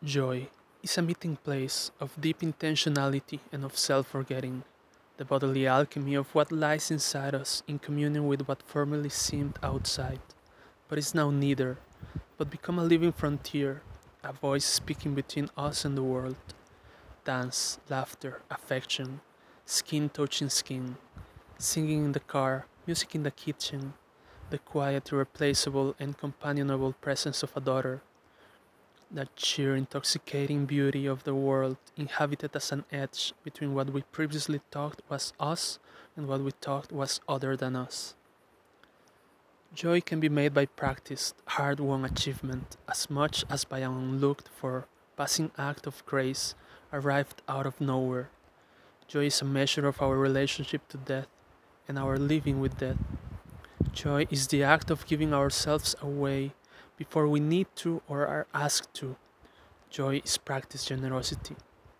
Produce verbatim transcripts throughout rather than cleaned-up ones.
Joy is a meeting place of deep intentionality and of self forgetting, the bodily alchemy of what lies inside us in communion with what formerly seemed outside, but is now neither, but become a living frontier, a voice speaking between us and the world. Dance, laughter, affection, skin touching skin, singing in the car, music in the kitchen, the quiet, irreplaceable, and companionable presence of a daughter, that sheer intoxicating beauty of the world inhabited as an edge between what we previously thought was us and what we thought was other than us. Joy can be made by practiced, hard won achievement as much as by an unlooked for, passing act of grace arrived out of nowhere. Joy is a measure of our relationship to death and our living with death. Joy is the act of giving ourselves away before we need to or are asked to. Joy is practiced generosity.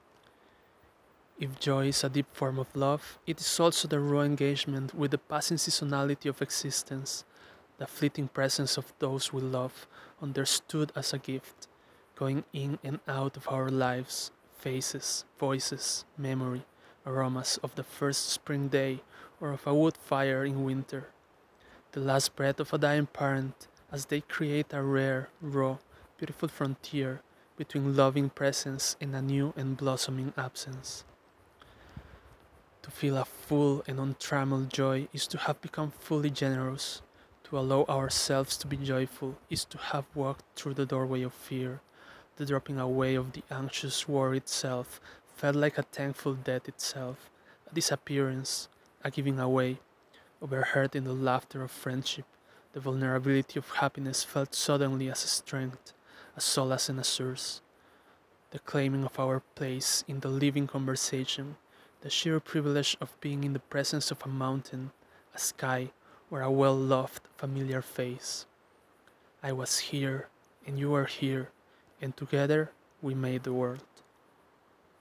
If joy is a deep form of love, it is also the raw engagement with the passing seasonality of existence, the fleeting presence of those we love, understood as a gift, going in and out of our lives, faces, voices, memory, aromas of the first spring day or of a wood fire in winter, the last breath of a dying parent as they create a rare, raw, beautiful frontier between loving presence and a new and blossoming absence. To feel a full and untrammeled joy is to have become fully generous. To allow ourselves to be joyful is to have walked through the doorway of fear. The dropping away of the anxious worry itself felt like a thankful death itself, a disappearance, a giving away, overheard in the laughter of friendship. The vulnerability of happiness felt suddenly as a strength, a solace and a source. The claiming of our place in the living conversation, the sheer privilege of being in the presence of a mountain, a sky, or a well loved, familiar face. I was here, and you are here, and together we made the world.